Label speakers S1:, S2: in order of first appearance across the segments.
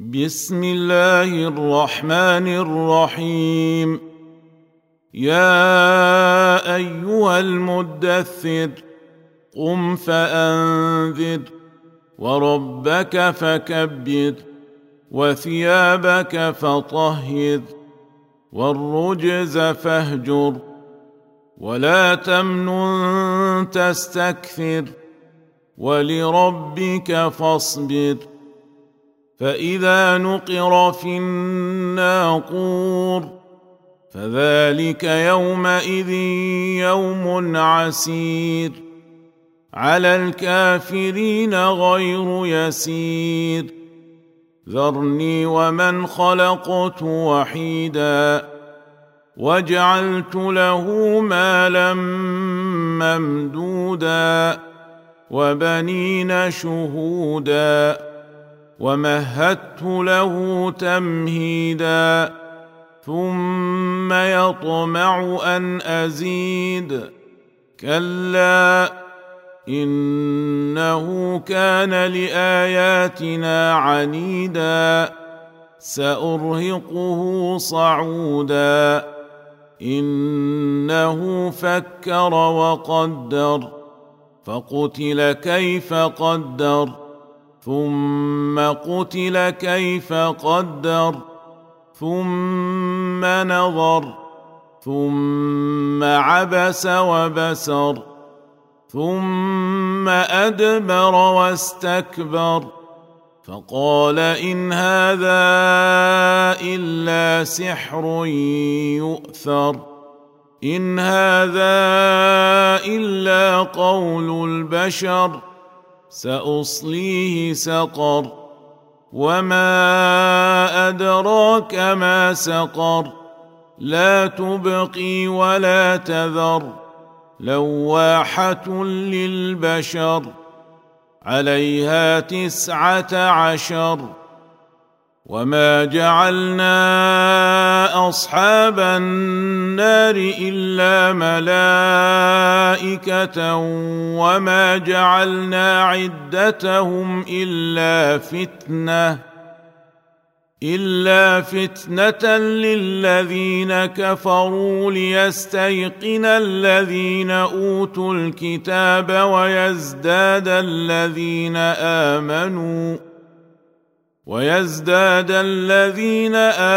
S1: بسم الله الرحمن الرحيم. يا أيها المدثر قم فأنذر وربك فكبر وثيابك فطهر والرجز فاهجر ولا تمنن تستكثر ولربك فاصبر. فإذا نقر في الناقور فذلك يومئذ يوم عسير على الكافرين غير يسير. ذرني ومن خلقت وحيدا وجعلت له مالا ممدودا وبنين شهودا ومهدت له تمهيدا ثم يطمع أن أزيد كلا إنه كان لآياتنا عنيدا سأرهقه صعودا إنه فكر وقدر فقتل كيف قدر ثم قتل كيف قدر ثم نظر ثم عبس وبسر ثم أدبر واستكبر فقال إن هذا إلا سحر يؤثر إن هذا إلا قول البشر سأصليه سقر وما أدراك ما سقر لا تبقي ولا تذر لواحة للبشر عليها 19. وما جعلنا أصحاب النار إلا ملائكة وما جعلنا عدتهم إلا فتنة للذين كفروا ليستيقن الذين أوتوا الكتاب ويزداد الذين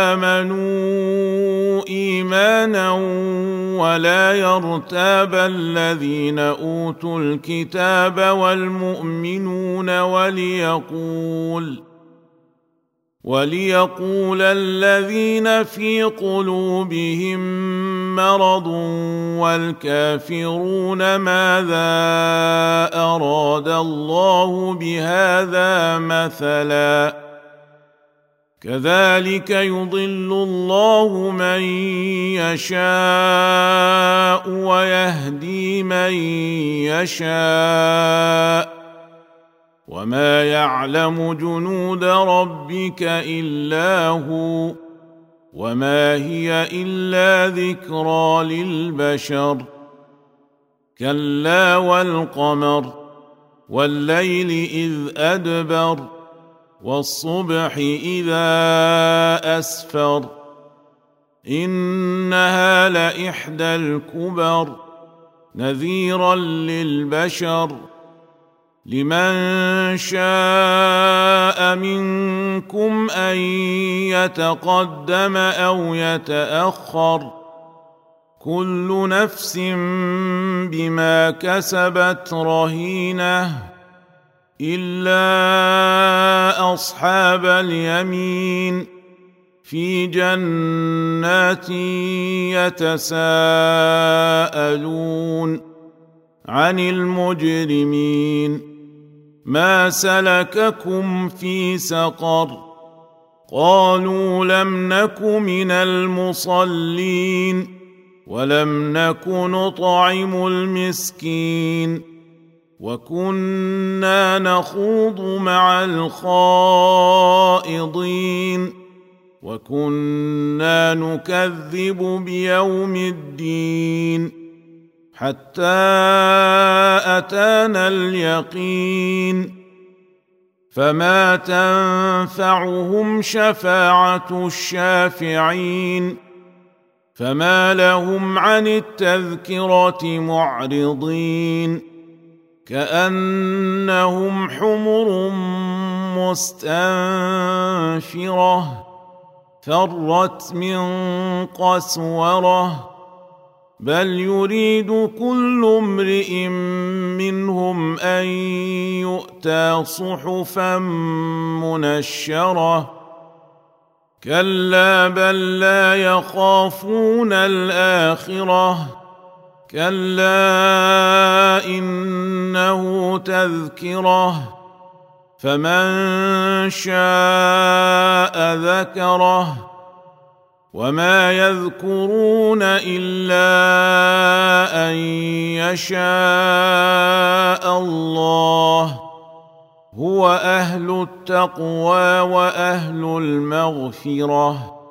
S1: آمنوا إيمانا ولا يرتاب الذين أوتوا الكتاب والمؤمنون وليقول الذين في قلوبهم مرض والكافرون ماذا أراد الله بهذا مثلا كذلك يضل الله من يشاء ويهدي من يشاء وما يعلم جنود ربك إلا هو وما هي إلا ذكرى للبشر. كلا والقمر والليل إذ أدبر والصبح إذا أسفر إنها لإحدى الكبر نذيرا للبشر لمن شاء منكم أن يتقدم أو يتأخر كل نفس بما كسبت رهينة إلا أصحاب اليمين في جنات يتساءلون عن المجرمين ما سلككم في سقر قالوا لم نك من المصلين ولم نك نطعم المسكين وكنا نخوض مع الخائضين وكنا نكذب بيوم الدين حتى أتانا اليقين فما تنفعهم شفاعة الشافعين فما لهم عن التذكرة معرضين كأنهم حمر مستنفرة فرت من قسوره بل يريد كل امرئ منهم ان يؤتى صحفا منشره كلا بل لا يخافون الاخره كلا انه تذكره فمن شاء ذكره وما يذكرون الا ان يشاء الله هو اهل التقوى واهل المغفره